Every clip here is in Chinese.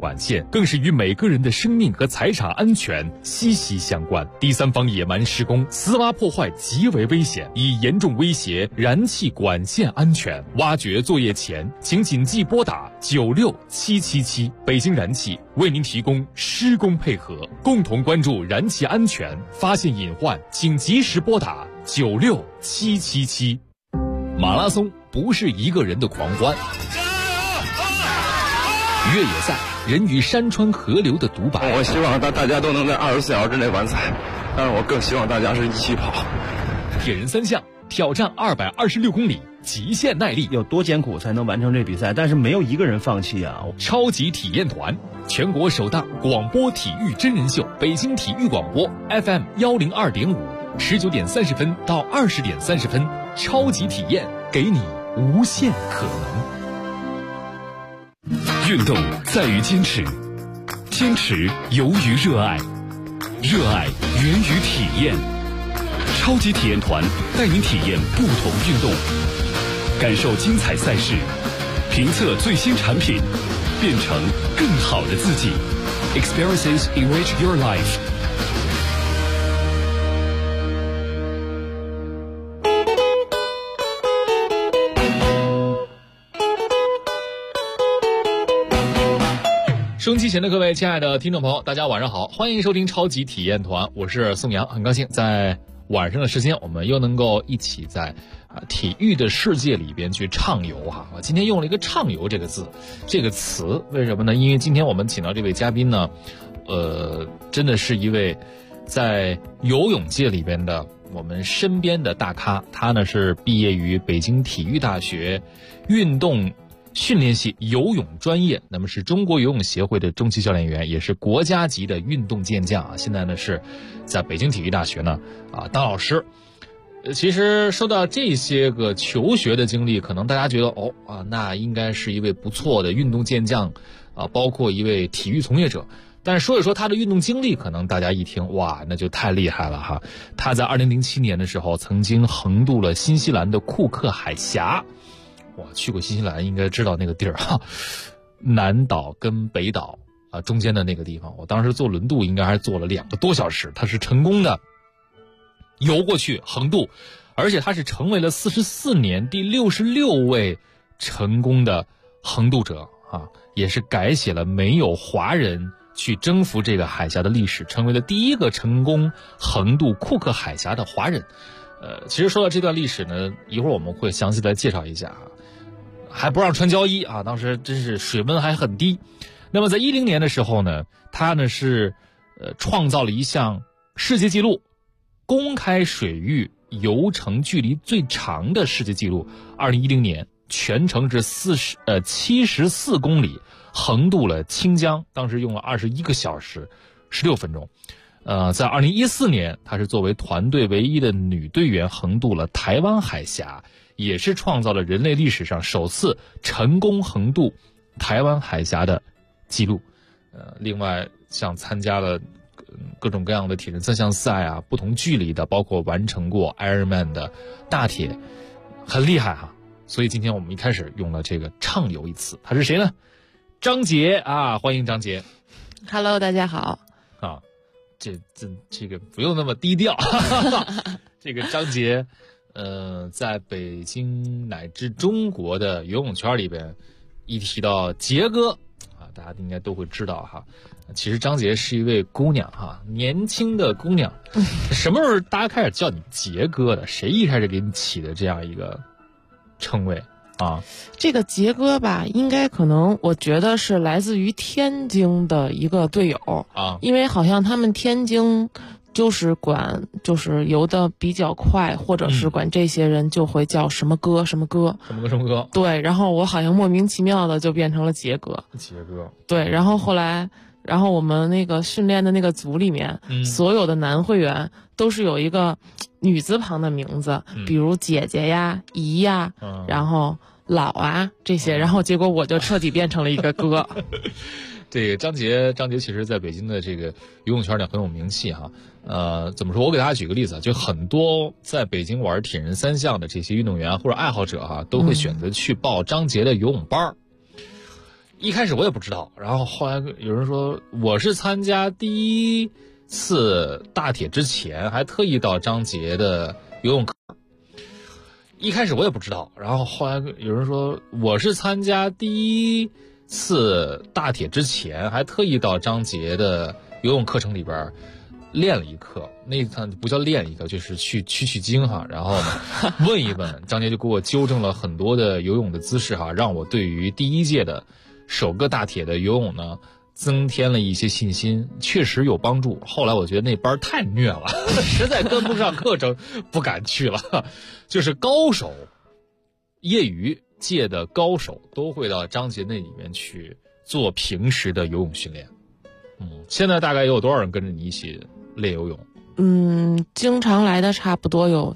管线，更是与每个人的生命和财产安全息息相关。第三方野蛮施工、私挖破坏极为危险，已严重威胁燃气管线安全。挖掘作业前，请谨记拨打96777，北京燃气为您提供施工配合，共同关注燃气安全，发现隐患请及时拨打96777。马拉松不是一个人的狂欢，越野赛人与山川河流的独白。 我希望大家都能在24小时之内完赛，但是我更希望大家是一起跑。 铁人三项挑战226公里，极限耐力， 有多艰苦才能完成这比赛？但是没有一个人放弃啊！ 超级体验团，全国首档广播体育真人秀，北京体育广播 FM 102.5，19点30分到20点30分，超级体验，给你无限可能。 运动在于坚持，坚持由于热爱，热爱源于体验。超级体验团带您体验不同运动，感受精彩赛事，评测最新产品，变成更好的自己。Experiences enrich your life。 收音机前的各位亲爱的听众朋友，大家晚上好，欢迎收听超级体验团，我是宋阳，很高兴在晚上的时间我们又能够一起在体育的世界里边去畅游哈。我今天用了一个畅游这个字这个词，为什么呢？因为今天我们请到这位嘉宾呢真的是一位在游泳界里边的我们身边的大咖，他呢是毕业于北京体育大学运动训练系游泳专业，那么是中国游泳协会的中级教练员，也是国家级的运动健将啊。现在呢是在北京体育大学呢当老师。其实说到这些个求学的经历，可能大家觉得那应该是一位不错的运动健将包括一位体育从业者。但是说一说他的运动经历，可能大家一听哇那就太厉害了哈。他在2007年的时候曾经横渡了新西兰的库克海峡。我去过新西兰，应该知道那个地儿哈，南岛跟北岛中间的那个地方，我当时坐轮渡应该还坐了2个多小时，他是成功的游过去横渡，而且他是成为了44年第66位成功的横渡者也是改写了没有华人去征服这个海峡的历史，成为了第一个成功横渡库克海峡的华人。其实说到这段历史呢，一会儿我们会详细来介绍一下还不让穿胶衣当时真是水温还很低。那么在2010年的时候呢，他呢是创造了一项世界纪录，公开水域游程距离最长的世界纪录。2010年全程是74公里，横渡了清江，当时用了21个小时16分钟。在2014年，她是作为团队唯一的女队员横渡了台湾海峡，也是创造了人类历史上首次成功横渡台湾海峡的记录。另外像参加了各种各样的铁人三项赛不同距离的，包括完成过 Ironman 的大铁，很厉害哈。所以今天我们一开始用了这个畅游一词，他是谁呢？张杰欢迎张杰。 Hello， 大家好。 这个不用那么低调这个张杰在北京乃至中国的游泳圈里边，一提到杰哥大家应该都会知道哈。其实张杰是一位姑娘年轻的姑娘。什么时候大家开始叫你杰哥的？谁一开始给你起的这样一个称谓这个杰哥吧，应该可能我觉得是来自于天津的一个队友因为好像他们天津就是游的比较快，或者是管这些人就会叫什么哥什么哥什么哥什么哥。 对，然后我好像莫名其妙的就变成了杰哥。对，然后后来我们那个训练的那个组里面所有的男会员都是有一个女字旁的名字，比如姐姐呀、姨呀，然后老这些，然后结果我就彻底变成了一个哥。 这个张杰其实在北京的这个游泳圈里很有名气哈。怎么说？我给大家举个例子就很多在北京玩铁人三项的这些运动员或者爱好者都会选择去报张杰的游泳班。 一开始我也不知道，然后后来有人说我是参加第一次大铁之前还特意到张杰的游泳课。一开始我也不知道，然后后来有人说我是参加第一次大铁之前还特意到张杰的游泳课程里边练了一课，那趟不叫练一个，就是去取经哈，然后呢问一问，张杰就给我纠正了很多的游泳的姿势哈，让我对于第一届的首个大铁的游泳呢增添了一些信心，确实有帮助。后来我觉得那班太虐了，实在跟不上课程，不敢去了。就是高手，业余界的高手都会到张杰那里面去做平时的游泳训练。现在大概有多少人跟着你一起练游泳？ 经常来的差不多有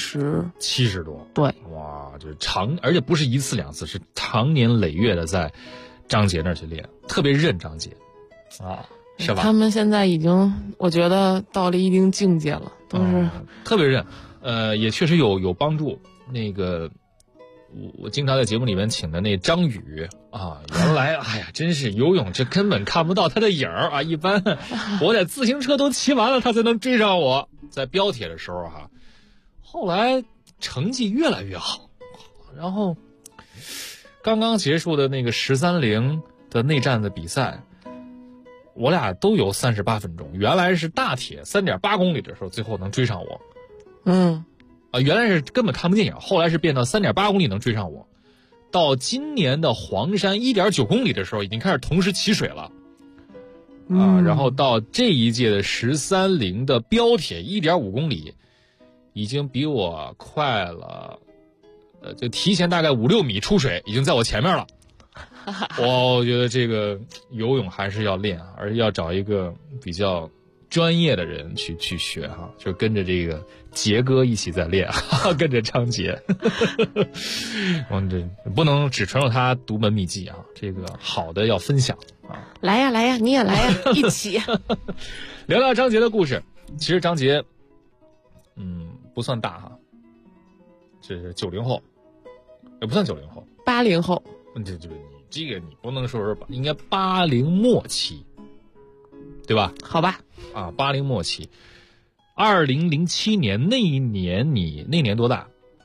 70 多。 对， 哇，就是而且不是一次两次，是长年累月的在张杰那儿去练，特别认张杰啊，是吧？ 他们现在已经我觉得到了一定境界了，都是、 特别认，也确实有帮助。那个我经常在节目里面请的那张宇啊，原来哎呀，真是游泳这根本看不到他的影儿啊，一般我在自行车都骑完了他才能追上我。在标铁的时候哈，后来成绩越来越好，然后刚刚结束的那个13.0的内战的比赛，我俩都游38分钟。原来是大铁3.8公里的时候，最后能追上我。原来是根本看不见影，后来是变到3.8公里能追上我。到今年的黄山1.9公里的时候，已经开始同时起水了。然后到这一届的13.0的标铁1.5公里，已经比我快了。就提前大概5-6米出水，已经在我前面了。我觉得这个游泳还是要练，而且要找一个比较专业的人去学哈，就跟着这个杰哥一起在练，跟着张杰。我们这不能只传授他独门秘籍啊，这个好的要分享啊。 来呀，你也来呀，一起聊聊张杰的故事。其实张杰，不算大哈。这是90后，也不算90后 ，80后。 这个你不能说是应该80末期，对吧？ 好吧。 80末期。2007年那一年，你那年多大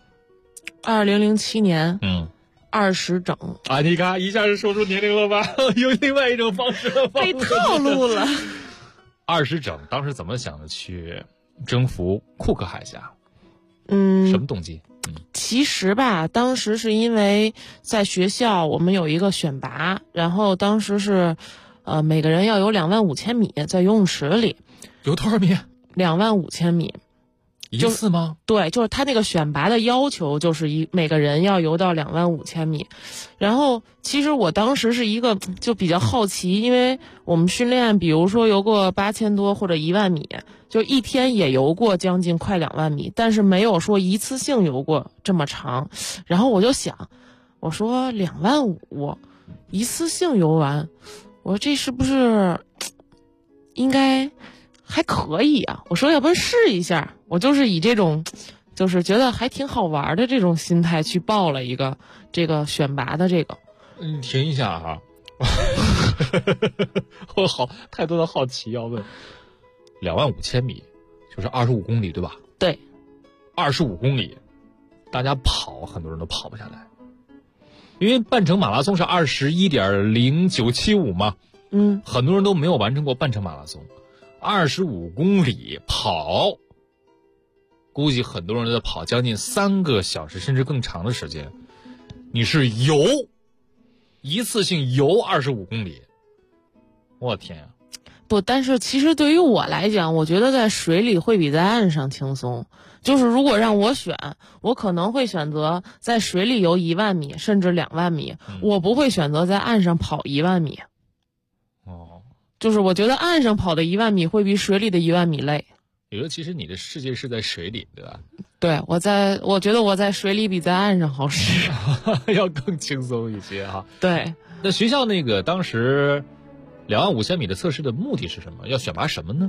？2007年，20整。 你看一下就说出年龄了吧？有另外一种方式被套路了。 20整，当时怎么想的去征服库克海峡？什么动机？ 其实吧，当时是因为在学校我们有一个选拔，然后当时是，每个人要游25000米，在游泳池里。 游多少米 ？25000米。 一次吗？ 对，就是他那个选拔的要求就是每个人要游到25000米。然后其实我当时是一个就比较好奇，因为我们训练比如说游过8000多或者10000米，就一天也游过将近快2万米，但是没有说一次性游过这么长。然后我就想，我说25000一次性游完，我说这是不是应该还可以啊？我说要不然试一下。我就是以这种就是觉得还挺好玩的这种心态去报了一个这个选拔的这个。 停一下哈，我太多的好奇要问。25000米就是25公里对吧？ 对 ，25公里，大家跑很多人都跑不下来，因为半程马拉松是21.0975嘛，很多人都没有完成过半程马拉松。25公里跑，估计很多人都在跑将近3个小时甚至更长的时间。你是一次性游25公里，我天呀！ 不，但是其实对于我来讲，我觉得在水里会比在岸上轻松。就是如果让我选，我可能会选择在水里游1万米甚至2万米，我不会选择在岸上跑1万米。就是我觉得岸上跑的1万米会比水里的1万米累。 也就其实你的世界是在水里，对吧？ 对，我觉得我在水里比在岸上好使， 要更轻松一些哈。 对， 那学校那个当时25000米的测试的目的是什么？要选拔什么呢？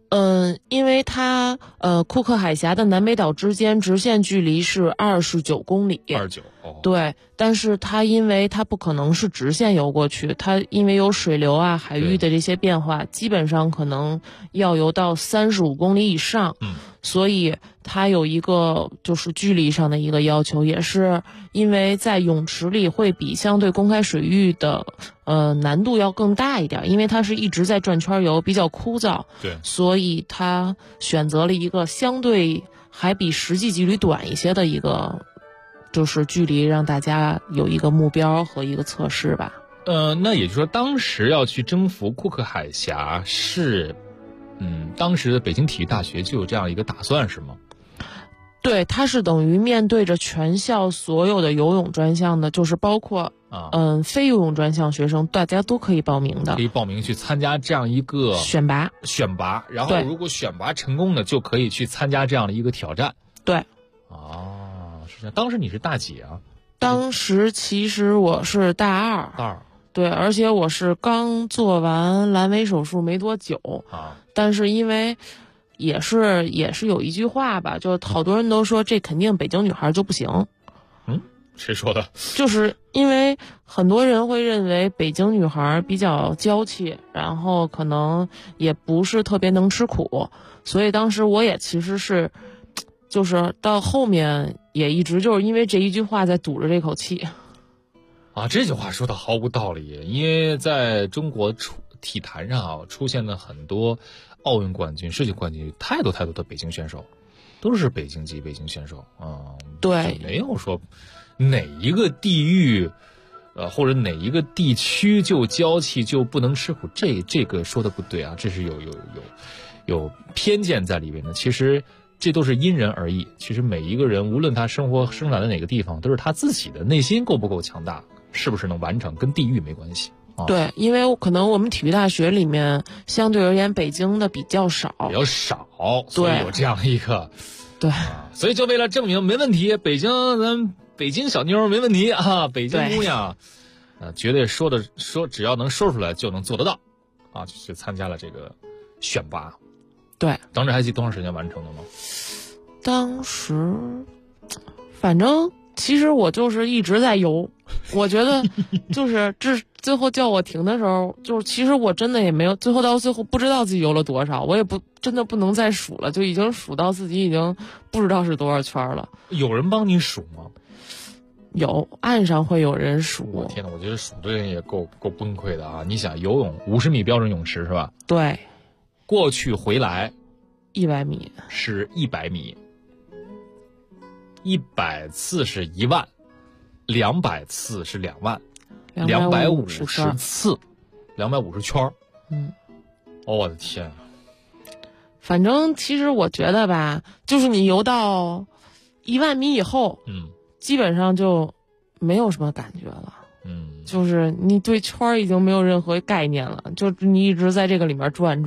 因为它库克海峡的南北岛之间直线距离是29公里 ，29哦， 对，但是它因为它不可能是直线游过去，它因为有水流啊、海域的这些变化，基本上可能要游到35公里以上，所以它有一个就是距离上的一个要求，也是因为在泳池里会比相对公开水域的难度要更大一点，因为它是一直在转圈游，比较枯燥， 对， 所以它选择了一个相对还比实际距离短一些的一个就是距离，让大家有一个目标和一个测试吧。 那也就是说，当时要去征服库克海峡是，当时的北京体育大学就有这样一个打算，是吗？ 对，它是等于面对着全校所有的游泳专项的，就是包括非游泳专项学生，大家都可以报名的， 可以报名去参加这样一个选拔， 然后如果选拔成功的，就可以去参加这样的一个挑战。 对， 是这样。当时你是大几啊？ 当时其实我是大二。对，而且我是刚做完阑尾手术没多久但是因为也是有一句话吧，就好多人都说这肯定北京女孩就不行。 谁说的？ 就是因为很多人会认为北京女孩比较娇气，然后可能也不是特别能吃苦，所以当时我也其实是就是到后面也一直就是因为这一句话在堵着这口气。 这句话说的毫无道理，因为在中国体坛上出现了很多奥运冠军、世界冠军，太多的北京选手，都是北京籍北京选手对，没有说哪一个地域或者哪一个地区就娇气就不能吃苦，这个说的不对啊，这是有偏见在里边的。其实这都是因人而异，其实每一个人无论他生长在哪个地方，都是他自己的内心够不够强大，是不是能完成，跟地域没关系。 对，因为可能我们体育大学里面相对而言北京的比较少， 所以有这样一个对所以就为了证明没问题，咱北京小妞没问题北京姑娘绝对说只要能说出来就能做得到就去参加了这个选拔。 对， 当时还记多长时间完成的吗？ 当时反正其实我就是一直在游，我觉得就是最后叫我停的时候，就是其实我真的也没有到最后不知道自己游了多少，我也真的不能再数了，就已经数到自己已经不知道是多少圈了。 有人帮你数吗？ 有，岸上会有人数。 我天哪，我觉得数的人也够崩溃的你想游泳50米标准泳池是吧？ 对， 过去回来 100米是100米，100次是1万，200次是2万，250次，250圈。我的天！ 反正其实我觉得吧，就是你游到1万米以后，基本上就没有什么感觉了。就是你对圈已经没有任何概念了，就你一直在这个里面转。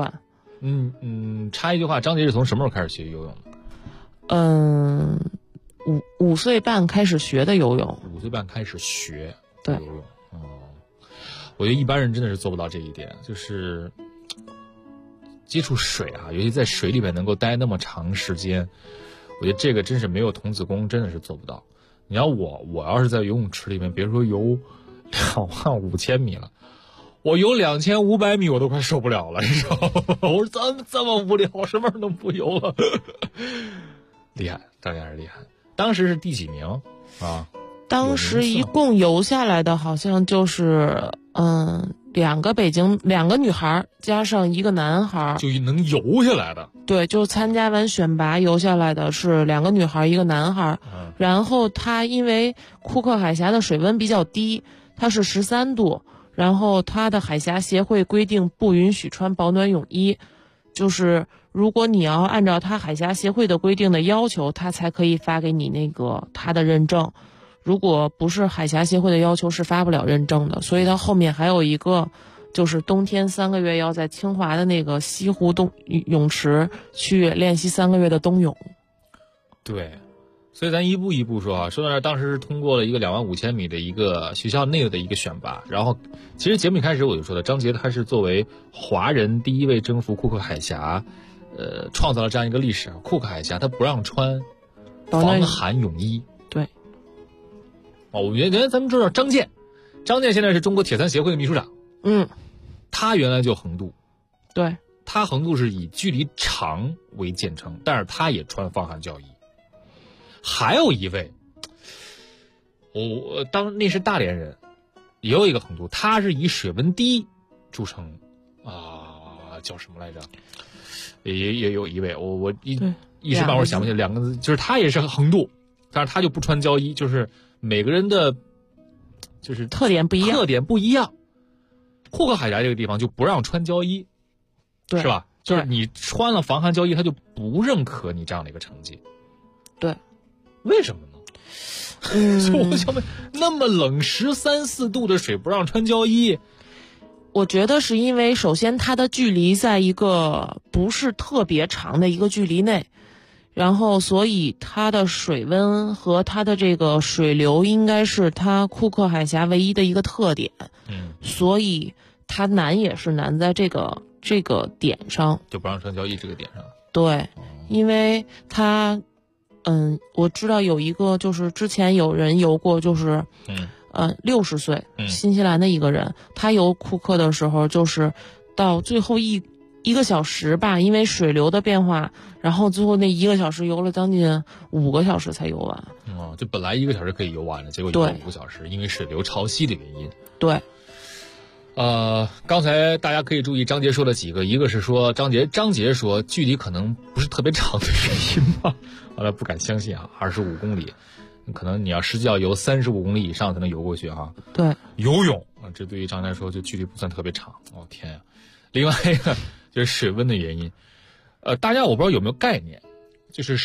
插一句话，张杰是从什么时候开始学游泳的 ？5岁半开始学的游泳。 5岁半开始学对游泳我觉得一般人真的是做不到这一点，就是接触水尤其在水里面能够待那么长时间，我觉得这个真是没有童子功真的是做不到。你要我要是在游泳池里面，别说游25000米了，我游2500米我都快受不了了，你知道吗？我说这么无聊，我什么时候能不游了？厉害，张家是厉害。当时是第几名当时一共游下来的好像就是2个女孩加上1个男孩就能游下来的。 对，就参加完选拔游下来的是2个女孩1个男孩然后他因为库克海峡的水温比较低，它是13度，然后它的海峡协会规定不允许穿保暖泳衣，就是如果你要按照它海峡协会的规定的要求，它才可以发给你那个它的认证，如果不是海峡协会的要求是发不了认证的。所以它后面还有一个就是冬天3个月要在清华的那个西湖泳池去练习3个月的冬泳。 对， 所以咱一步一步说啊，说到这儿，当时是通过了一个25000米的一个学校内的一个选拔，然后其实节目一开始我就说了，张杰他是作为华人第一位征服库克海峡，创造了这样一个历史。库克海峡他不让穿防寒泳衣。 对。 我原来咱们知道张健现在是中国铁三协会的秘书长。他原来就横渡。 对。 他横渡是以距离长为简称，但是他也穿防寒胶衣。还有一位，那是大连人，也有一个横渡，他是以水温低著称叫什么来着？也有一位，我一时半会儿想不起来两个字，就是他也是横渡，但是他就不穿胶衣，就是每个人的就是特点不一样。 库克海峡这个地方就不让穿胶衣， 对， 是吧？就是你穿了防寒胶衣，他就不认可你这样的一个成绩。 对。 为什么呢？我想问，那么冷13、14度的水不让穿胶衣， 我觉得是因为首先它的距离在一个不是特别长的一个距离内，然后所以它的水温和它的这个水流应该是它库克海峡唯一的一个特点。所以它难也是难在这个点上， 就不让穿胶衣这个点上。 对，因为它。我知道有一个就是之前有人游过，就是60岁，新西兰的一个人，他游库克的时候，就是到最后一个小时吧，因为水流的变化，然后最后那1个小时游了将近5个小时才游完。 就本来1个小时可以游完了，结果游了5个小时，因为水流潮汐的原因。 对。 刚才大家可以注意张杰说了几个，一个是说张杰说距离可能不是特别长的原因吧，后来不敢相信啊，25公里，可能你要实际要游35公里以上才能游过去啊。 对， 游泳这对于张杰来说就距离不算特别长。天呀！另外一个就是水温的原因，大家我不知道有没有概念，就是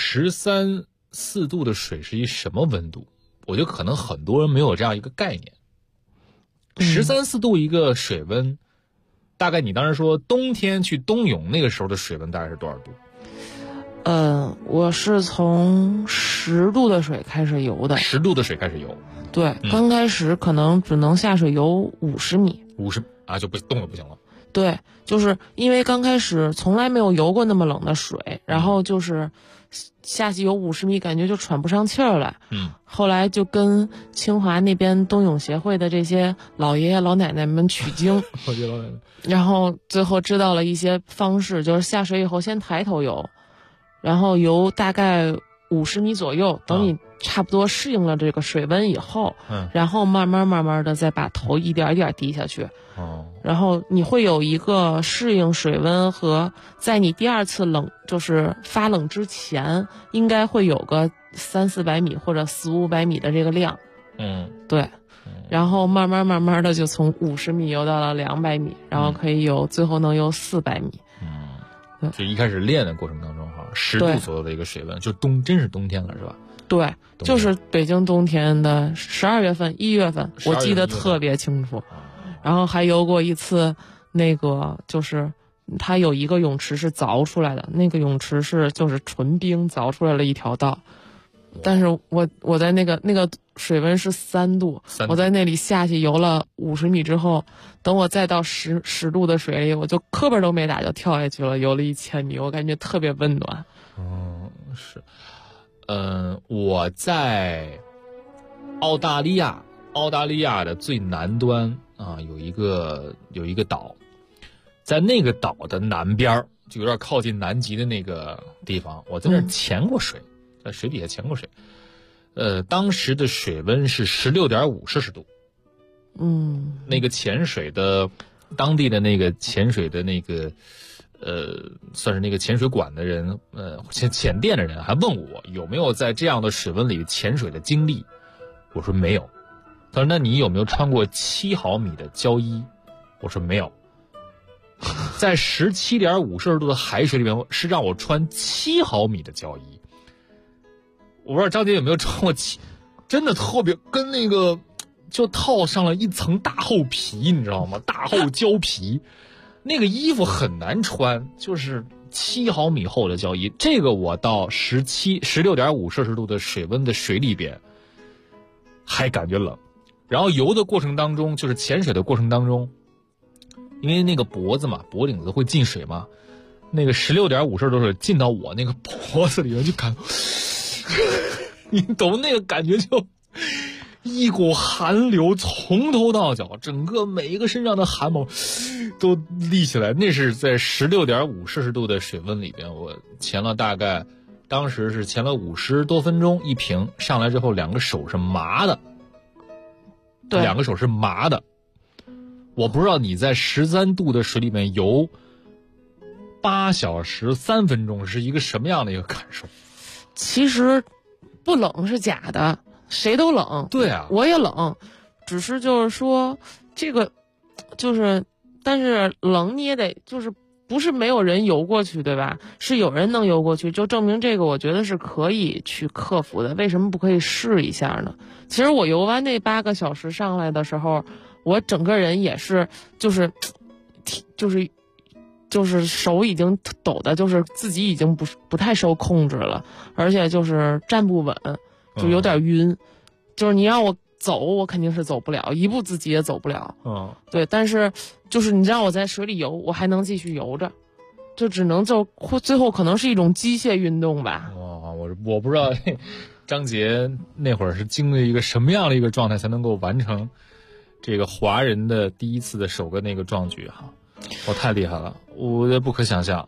13、14度的水是一什么温度？我觉得可能很多人没有这样一个概念。13、14度一个水温，大概你当时说冬天去冬泳那个时候的水温大概是多少度？ 我是从10度的水开始游的。 10度的水开始游。 对，刚开始可能只能下水游50米。 50啊，就不动了，不行了。 对，就是因为刚开始从来没有游过那么冷的水，然后就是下去游50米，感觉就喘不上气儿来。后来就跟清华那边冬泳协会的这些老爷爷老奶奶们取经，然后最后知道了一些方式，就是下水以后先抬头游，然后游大概50米左右，等你差不多适应了这个水温以后，然后慢慢的再把头一点一点低下去。然后你会有一个适应水温和在你第二次冷就是发冷之前应该会有个300-400米或者400-500米的这个量。对。然后慢慢的就从50米游到了200米，然后可以最后能游400米。 就一开始练的过程当中10度左右的一个水温，就真是冬天了是吧？ 对，就是北京冬天的12月份、1月份，我记得特别清楚。然后还游过一次，那个就是它有一个泳池是凿出来的，那个泳池是就是纯冰凿出来了一条道，但是我在那个水温是3度，我在那里下去游了50米之后，等我再到10度的水里，我就磕巴都没打就跳下去了，游了1000米，我感觉特别温暖。 是，我在澳大利亚的最南端有一个岛，在那个岛的南边就有点靠近南极的那个地方，我在那儿潜过水，在水底下潜过水。当时的水温是16.5摄氏度。那个潜水的当地的那个潜水的那个算是那个潜水馆的人，潜店的人还问我有没有在这样的水温里潜水的经历，我说没有。他说那你有没有穿过7毫米的胶衣？我说没有。在17.5摄氏度的海水里面是让我穿7毫米的胶衣。我不知道张杰有没有穿过真的特别跟那个就套上了一层大厚皮，你知道吗？大厚胶皮， 那个衣服很难穿，就是7毫米厚的胶衣，这个我到16.5摄氏度的水温的水里边还感觉冷，然后游的过程当中，就是潜水的过程当中，因为那个脖子嘛，脖领子会进水嘛，那个16.5摄氏度水进到我那个脖子里面，就感你懂那个感觉，就一股寒流从头到脚，整个每一个身上的汗毛都立起来。那是在16.5摄氏度的水温里边，我潜了大概，当时是潜了50多分钟一瓶，上来之后2个手是麻的， 对 ，2个手是麻的。我不知道你在13度的水里面游8小时3分钟是一个什么样的一个感受。 其实不冷是假的，谁都冷。 对啊， 我也冷，只是就是说这个就是，但是冷你也得就是不是没有人游过去，对吧？是有人能游过去，就证明这个我觉得是可以去克服的。为什么不可以试一下呢？其实我游完那8个小时上来的时候，我整个人也是就是手已经抖的，就是自己已经不太受控制了，而且就是站不稳，就有点晕。就是你让我走，我肯定是走不了，一步自己也走不了。对，但是就是你让我在水里游，我还能继续游着，就只能最后可能是一种机械运动吧。 哇，我不知道张杰那会儿是经历一个什么样的一个状态，才能够完成这个华人的第一次的首个那个壮举哈。我太厉害了，我也不可想象。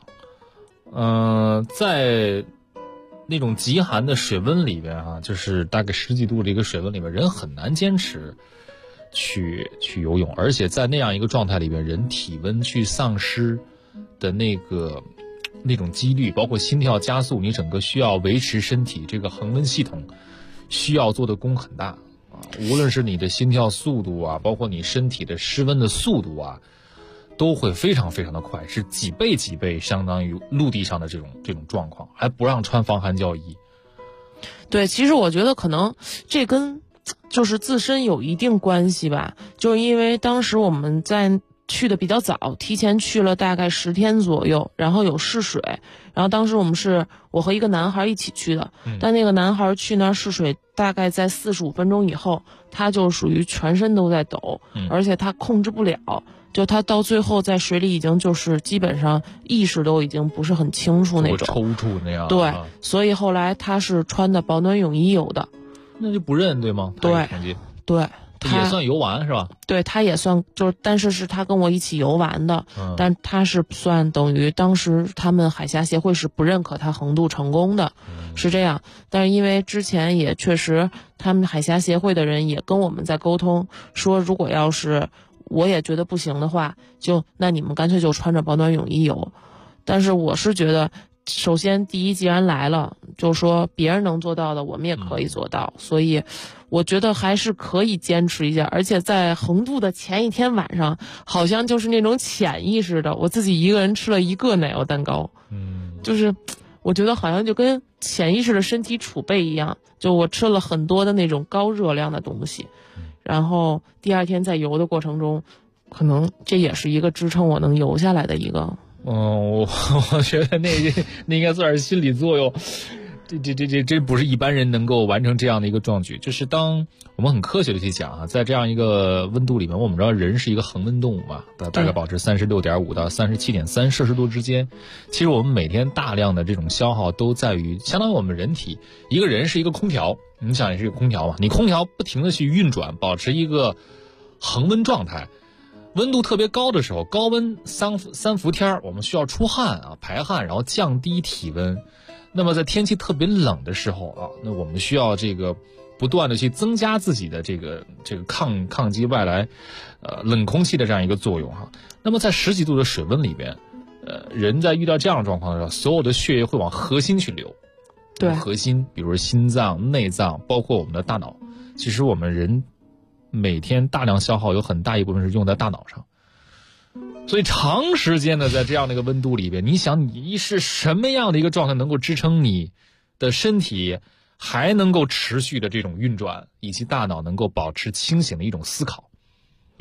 在那种极寒的水温里边哈，就是大概10几度的一个水温里面，人很难坚持去游泳，而且在那样一个状态里边，人体温去丧失的那种几率，包括心跳加速，你整个需要维持身体这个恒温系统需要做的功很大啊。无论是你的心跳速度啊，包括你身体的失温的速度啊，都会非常非常的快，是几倍相当于陆地上的这种状况，还不让穿防寒胶衣。 对，其实我觉得可能这跟就是自身有一定关系吧，就是因为当时我们在去的比较早，提前去了大概10天左右，然后有试水，然后当时我和一个男孩一起去的，但那个男孩去那儿试水大概在45分钟以后，他就属于全身都在抖，而且他控制不了，就他到最后在水里已经就是基本上意识都已经不是很清楚那种， 抽搐那样。 对，所以后来他是穿的保暖泳衣游的。 那就不认对吗？ 对对， 也算游完是吧？ 对，他也算，就是但是他跟我一起游完的，但他是算等于当时他们海峡协会是不认可他横渡成功的，是这样。但是因为之前也确实他们海峡协会的人也跟我们在沟通，说如果要是我也觉得不行的话，那你们干脆就穿着保暖泳衣游。但是我是觉得，首先第一，既然来了，就说别人能做到的，我们也可以做到，所以我觉得还是可以坚持一下。而且在横渡的前一天晚上，好像就是那种潜意识的，我自己一个人吃了1个奶油蛋糕，就是我觉得好像就跟潜意识的身体储备一样，就我吃了很多的那种高热量的东西，然后第二天在游的过程中，可能这也是一个支撑我能游下来的一个。 我觉得那应该算是心理作用，这不是一般人能够完成这样的一个壮举。就是当我们很科学的去讲啊，在这样一个温度里面，我们知道人是一个恒温动物嘛，大概保持36.5到37.3摄氏度之间。其实我们每天大量的这种消耗都在于，相当于我们人体，一个人是一个空调，你想也是一个空调嘛，你空调不停的去运转，保持一个恒温状态。温度特别高的时候，高温三伏天，我们需要出汗啊，排汗，然后降低体温。那么在天气特别冷的时候啊，那我们需要这个不断的去增加自己的这个抗击外来冷空气的这样一个作用哈。那么在10几度的水温里边，人在遇到这样的状况的时候，所有的血液会往核心去流。 对， 核心，比如心脏、内脏，包括我们的大脑。其实我们人每天大量消耗有很大一部分是用在大脑上，所以长时间的在这样的一个温度里边，你想你是什么样的一个状态能够支撑你的身体还能够持续的这种运转，以及大脑能够保持清醒的一种思考？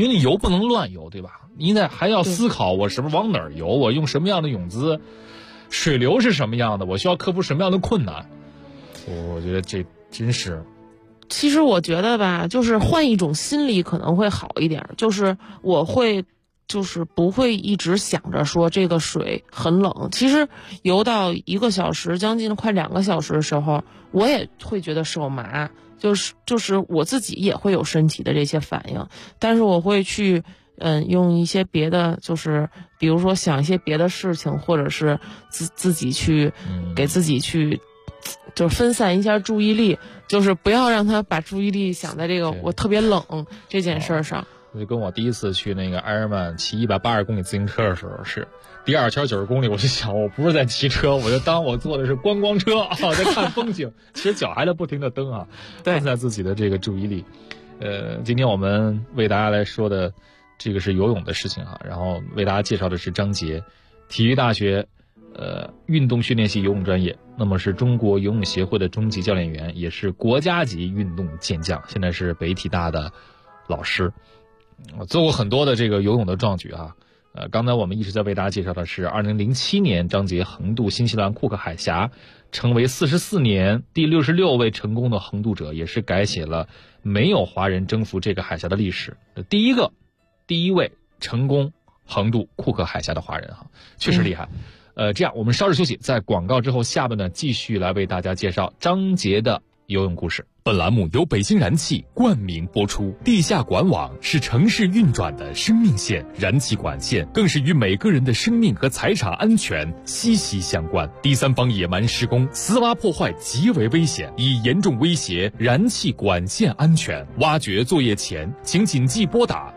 因为你游不能乱游，对吧？你还要思考我什么往哪儿游，我用什么样的泳姿，水流是什么样的，我需要克服什么样的困难。我觉得这真是。 其实我觉得吧，就是换一种心理可能会好一点，就是我会。就是不会一直想着说这个水很冷，其实游到1个小时，将近快2个小时的时候，我也会觉得手麻，就是我自己也会有身体的这些反应，但是我会去用一些别的，就是比如说想一些别的事情，或者是自己去给自己去就是分散一下注意力，就是不要让他把注意力想在这个我特别冷这件事上。 就跟我第一次去那个埃尔曼骑180公里自行车的时候，是第2圈90公里，我就想我不是在骑车，我就当我坐的是观光车啊，在看风景。其实脚还在不停的蹬啊，分散自己的这个注意力。今天我们为大家来说的这个是游泳的事情哈，然后为大家介绍的是张杰，体育大学运动训练系游泳专业，那么是中国游泳协会的中级教练员，也是国家级运动健将，现在是北体大的老师。做过很多的这个游泳的壮举啊，刚才我们一直在为大家介绍的是2007年张杰横渡新西兰库克海峡，成为44年第66位成功的横渡者，也是改写了没有华人征服这个海峡的历史，第一位成功横渡库克海峡的华人哈，确实厉害。这样我们稍事休息，在广告之后，下半段继续来为大家介绍张杰的游泳故事。 本栏目由北京燃气冠名播出。地下管网是城市运转的生命线，燃气管线更是与每个人的生命和财产安全息息相关。第三方野蛮施工、私挖破坏极为危险，已严重威胁燃气管线安全。挖掘作业前，请谨记拨打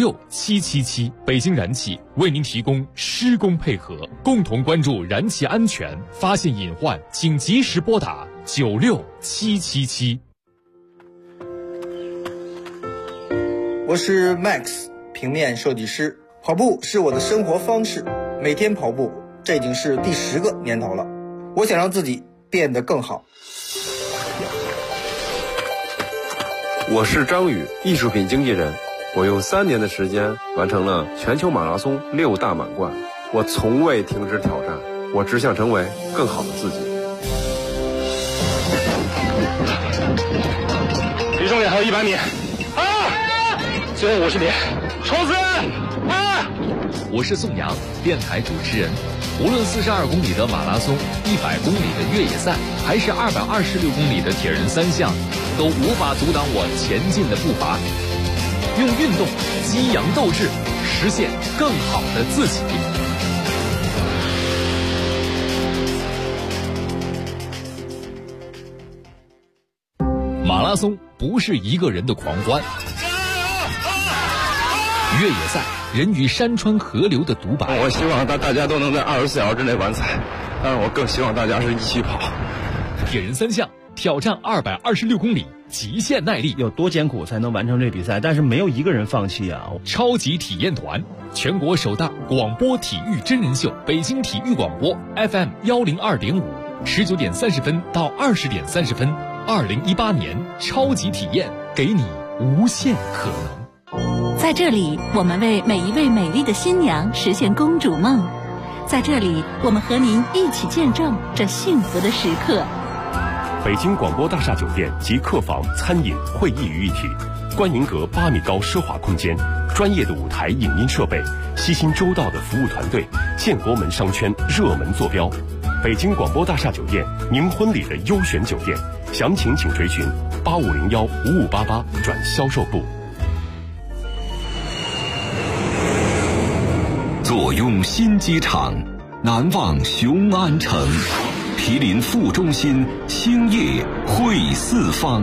96777。北京燃气为您提供施工配合，共同关注燃气安全，发现隐患请及时拨打96777。 我是 Max， 平面设计师。跑步是我的生活方式，每天跑步，这已经是第10个年头了。我想让自己变得更好。 我是张宇，艺术品经纪人。我用3年的时间完成了全球马拉松6大满贯。我从未停止挑战，我只想成为更好的自己。 离终点还有100米。最后50米，冲刺！ 我是宋阳，电台主持人。无论42公里的马拉松、100公里的越野赛，还是226公里的铁人3项，都无法阻挡我前进的步伐。用运动激扬斗志，实现更好的自己。马拉松不是一个人的狂欢。越野赛，人与山川河流的独白。 我希望大家都能在24小时之内完赛，但是我更希望大家是一起跑。 铁人3项挑战226公里，极限耐力， 有多艰苦才能完成这比赛？但是没有一个人放弃啊！ 超级体验团，全国首档广播体育真人秀，北京体育广播 FM 102.5，19点30分到20点30分，2018年超级体验，给你无限可能。 在这里，我们为每一位美丽的新娘实现公主梦。在这里，我们和您一起见证这幸福的时刻。 北京广播大厦酒店集客房、餐饮、会议于一体，观迎阁8米高奢华空间，专业的舞台影音设备，悉心周到的服务团队，建国门商圈热门坐标。北京广播大厦酒店，您婚礼的优选酒店，详情请垂询8501-5588转销售部。 坐拥新机场，难忘雄安城，毗邻副中心，兴业汇四方。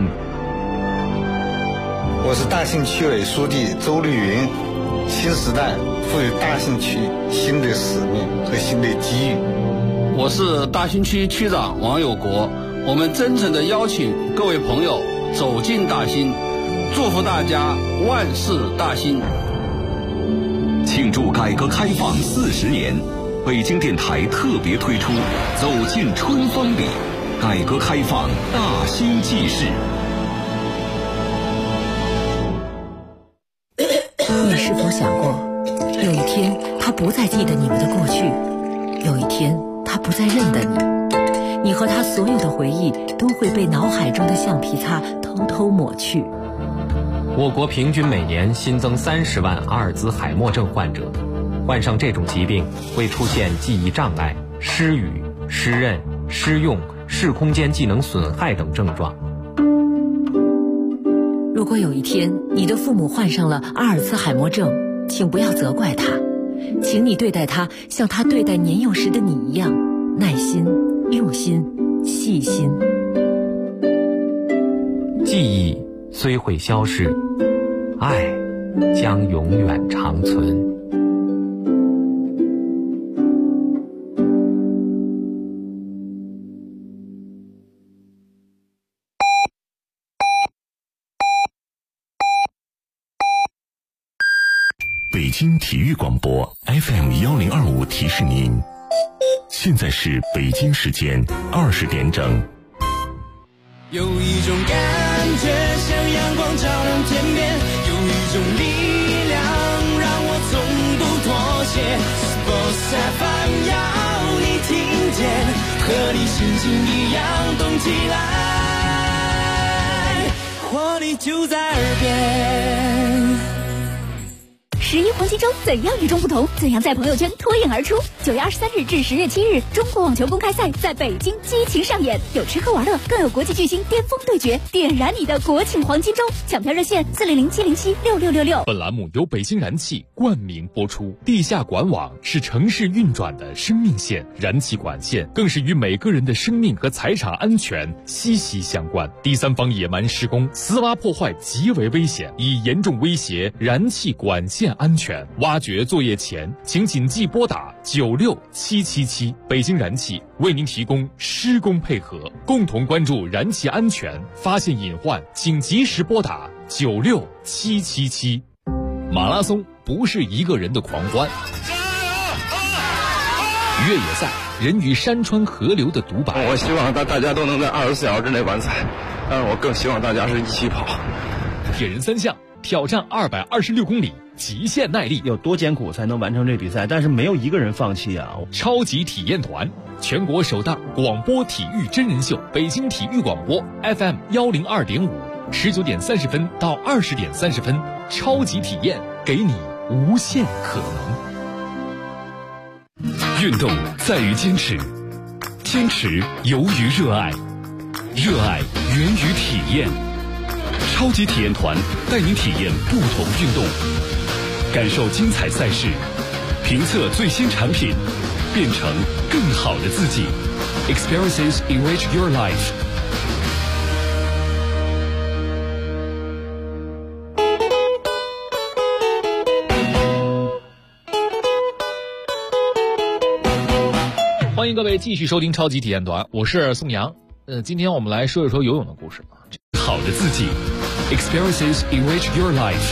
我是大兴区委书记周绿云。新时代赋予大兴区新的使命和新的机遇。 我是大兴区区长王有国。我们真诚地邀请各位朋友走进大兴，祝福大家万事大兴。 庆祝改革开放40年，北京电台特别推出《走进春风里》，改革开放大兴纪事。 你是否想过，有一天他不再记得你们的过去，有一天他不再认得你，你和他所有的回忆都会被脑海中的橡皮擦偷偷抹去。 我国平均每年新增30万阿尔兹海默症患者，患上这种疾病会出现记忆障碍、失语、失认、失用、视空间技能损害等症状。 如果有一天你的父母患上了阿尔兹海默症，请不要责怪他，请你对待他像他对待年幼时的你一样，耐心、用心、细心。 记忆虽会消逝，爱将永远长存。 北京体育广播 FM1025提示您，现在是北京时间20点整。 有一种感觉像阳光照亮天边，有一种力量让我从不妥协。Sports FM 要你听见，和你心情一样动起来，活力就在耳边。 11黄金周怎样与众不同？怎样在朋友圈脱颖而出？9月23日至10月7日，中国网球公开赛在北京激情上演，有吃喝玩乐，更有国际巨星巅峰对决，点燃你的国庆黄金周！抢票热线400-707-6666。 本栏目由北京燃气冠名播出。地下管网是城市运转的生命线，燃气管线更是与每个人的生命和财产安全息息相关。第三方野蛮施工、私挖破坏极为危险，已严重威胁燃气管线安全。挖掘作业前，请谨记拨打96777。北京燃气为您提供施工配合，共同关注燃气安全，发现隐患请及时拨打96777。马拉松不是一个人的狂欢，越野赛人与山川河流的独白。 我希望大家都能在24小时之内完赛，但是我更希望大家是一起跑。 铁人3项挑战226公里，极限耐力， 有多艰苦才能完成这比赛？但是没有一个人放弃啊！ 超级体验团，全国首档广播体育真人秀，北京体育广播 FM102.5，19点30分到20点30分，超级体验，给你无限可能。运动在于坚持，坚持由于热爱，热爱源于体验。超级体验团带您体验不同运动，感受精彩赛事，评测最新产品，变成更好的自己。Experiences enrich your life。 欢迎各位继续收听超级体验团，我是宋阳。今天我们来说一说游泳的故事。 好的自己 ，Experiences enrich your life。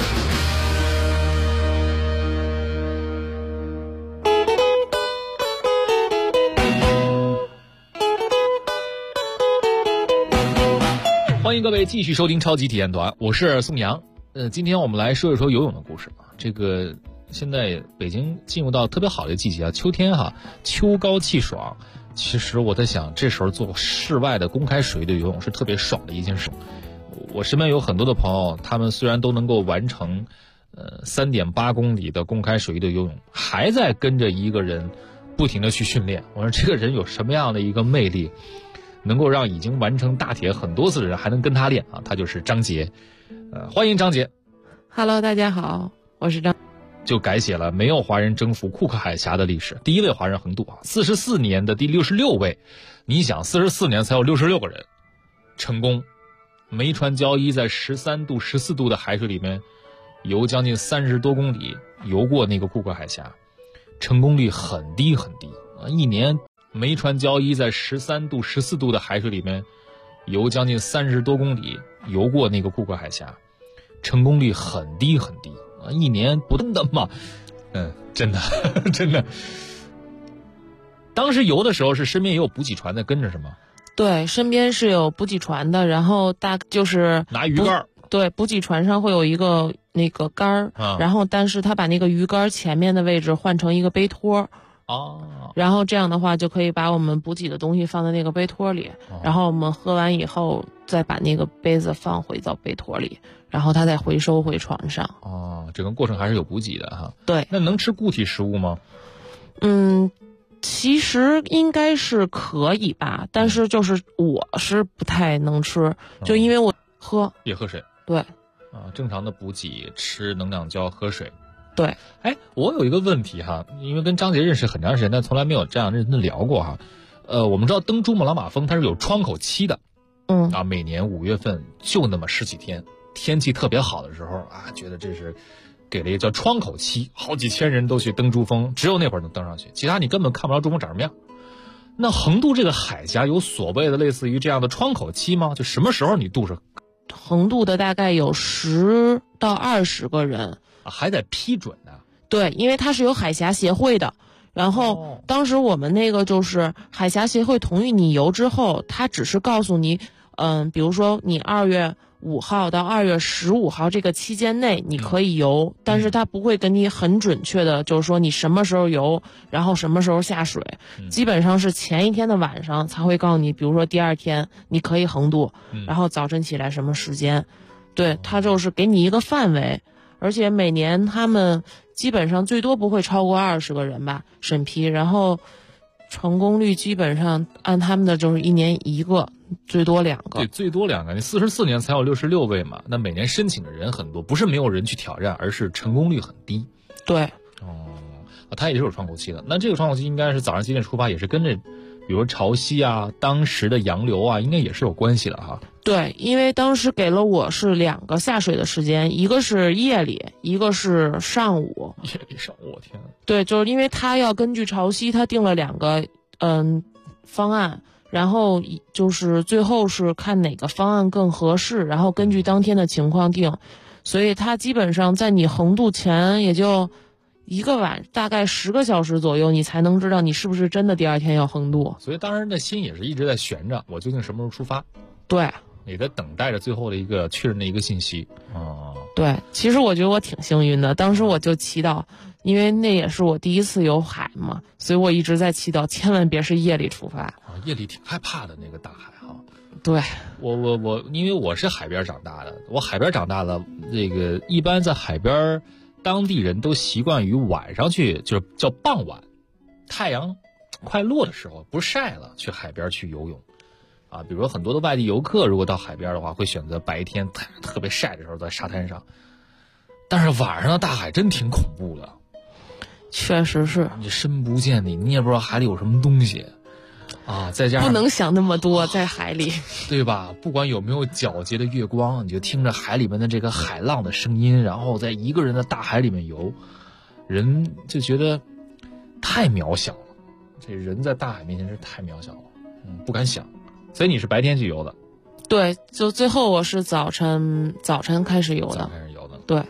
欢迎各位继续收听超级体验团，我是宋阳。今天我们来说一说游泳的故事。这个现在北京进入到特别好的季节啊，秋天哈，秋高气爽。其实我在想，这时候做室外的公开水域的游泳是特别爽的一件事。我身边有很多的朋友，他们虽然都能够完成3.8公里的公开水域的游泳，还在跟着一个人不停的去训练。我说这个人有什么样的一个魅力，能够让已经完成大铁很多次的人还能跟他练啊？他就是张杰。欢迎张杰。 Hello， 大家好，我是张。 就改写了没有华人征服库克海峡的历史。第一位华人横渡啊，44年的第66位。你想44年才有66个人成功没穿胶衣，在13度14度的海水里面游将近30多公里，游过那个库克海峡，成功率很低很低啊！一年没穿胶衣，在13度14度的海水里面游将近30多公里，游过那个库克海峡，成功率很低很低啊！一年不真的吗？真的真的。当时游的时候是身边也有补给船在跟着是吗？ 对，身边是有补给船的，然后就是拿鱼竿。 对，补给船上会有一个那个杆儿，然后但是他把那个鱼竿前面的位置换成一个杯托。然后这样的话就可以把我们补给的东西放在那个杯托里，然后我们喝完以后再把那个杯子放回到杯托里，然后它再回收回床上。 整个过程还是有补给的哈。 对。 那能吃固体食物吗？ 其实应该是可以吧，但是就是我是不太能吃，就因为我也喝水。 对。 正常的补给，吃能量胶，喝水。 对。 我有一个问题哈，因为跟张杰认识很长时间，但从来没有这样认真的聊过哈。我们知道登珠穆朗玛峰它是有窗口期的，每年5月份就那么10几天，天气特别好的时候觉得这是给了一个叫窗口期，好几千人都去登珠峰，只有那会儿能登上去，其他你根本看不着珠峰长什么样。那横渡这个海峡有所谓的类似于这样的窗口期吗？就什么时候你渡上？ 横渡的大概有10到20个人。 还得批准呢。 对，因为它是有海峡协会的，然后当时我们那个就是海峡协会同意你游之后，他只是告诉你比如说你2月5号到2月15号这个期间内你可以游，但是他不会跟你很准确的就是说你什么时候游，然后什么时候下水，基本上是前一天的晚上才会告诉你，比如说第2天你可以横渡，然后早晨起来什么时间。对，他就是给你一个范围。而且每年他们基本上最多不会超过20个人吧审批，然后成功率基本上按他们的就是1年1个，最多2个。 对，最多2个。你44年才有66位嘛，那每年申请的人很多，不是没有人去挑战，而是成功率很低。 对。 它也是有窗口期的。那这个窗口期应该是早上几点出发，也是跟着比如潮汐啊、当时的洋流啊，应该也是有关系的哈。 对，因为当时给了我是2个下水的时间，一个是夜里，一个是上午。 夜里上午，我天！ 对，就是因为他要根据潮汐，他定了2个方案，然后就是最后是看哪个方案更合适，然后根据当天的情况定。所以他基本上在你横渡前也就1个晚，大概10个小时左右，你才能知道你是不是真的第2天要横渡。 所以当时的心也是一直在悬着，我究竟什么时候出发？ 对。 你在等待着最后的一个确认的一个信息。 对，其实我觉得我挺幸运的，当时我就祈祷，因为那也是我第一次游海嘛，所以我一直在祈祷千万别是夜里出发。 夜里挺害怕的那个大海哈。 对， 我因为我是海边长大的，我海边长大的，这个一般在海边当地人都习惯于晚上去，就是叫傍晚，太阳快落的时候不晒了，去海边去游泳。比如说很多的外地游客如果到海边的话，会选择白天特别晒的时候在沙滩上，但是晚上的大海真挺恐怖的。 确实是， 你深不见底，你也不知道海里有什么东西再加上不能想那么多，在海里对吧？不管有没有皎洁的月光，你就听着海里面的这个海浪的声音，然后在一个人的大海里面游，人就觉得太渺小了。这人在大海面前是太渺小了，不敢想。所以你是白天去游的？ 对，就最后我是早晨开始游的。对。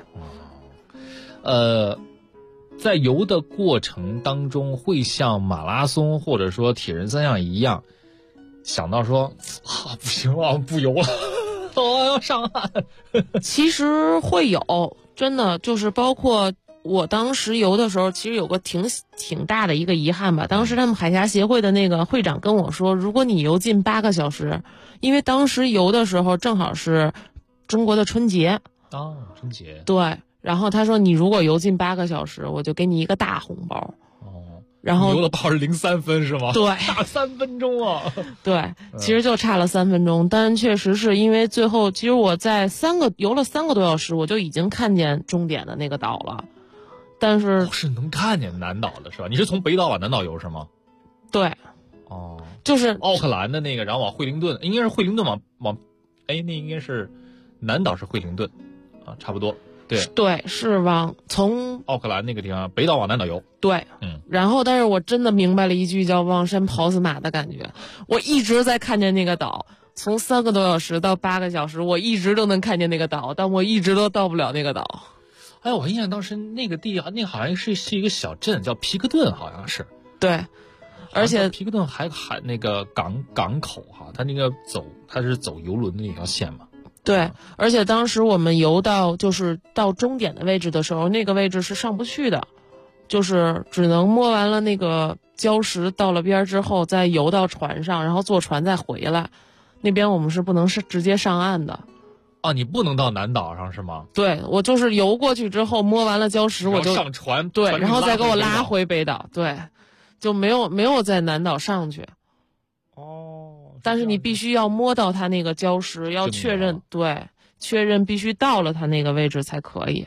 在游的过程当中，会像马拉松或者说铁人3项一样，想到说不行了，不游了，我要上岸。 其实会有，真的就是包括我当时游的时候，其实有个挺大的一个遗憾吧。当时他们海峡协会的那个会长跟我说，如果你游进8个小时，因为当时游的时候正好是中国的春节。 春节。 对，然后他说你如果游进8个小时，我就给你一个大红包。然后游的报是03分是吗？ 对， 差3分钟啊。 对，其实就差了3分钟，但确实是因为最后，其实我在游了3个多小时，我就已经看见终点的那个岛了。但是是能看见南岛的是吧？你是从北岛往南岛游是吗？ 对。就是奥克兰的那个，然后往惠灵顿，应该是惠灵顿往那应该是南岛是惠灵顿差不多。 对，是从奥克兰那个地方北岛往南岛游。 对，然后但是我真的明白了一句叫望山跑死马的感觉，我一直在看见那个岛，从3个多小时到8个小时，我一直都能看见那个岛，但我一直都到不了那个岛。 我印象当时那个那个好像是一个小镇叫皮克顿，好像是。 对，而且皮克顿还那个港口哈，它那个它是走游轮的那条线嘛。 对，而且当时我们游到就是到终点的位置的时候，那个位置是上不去的，就是只能摸完了那个礁石，到了边之后再游到船上，然后坐船再回来。那边我们是不能是直接上岸的。 啊，你不能到南岛上是吗？ 对，我就是游过去之后摸完了礁石，我就上船， 对，然后再给我拉回北岛，对，就没有在南岛上去。 哦， 但是你必须要摸到它那个礁石，要确认，对，确认必须到了它那个位置才可以。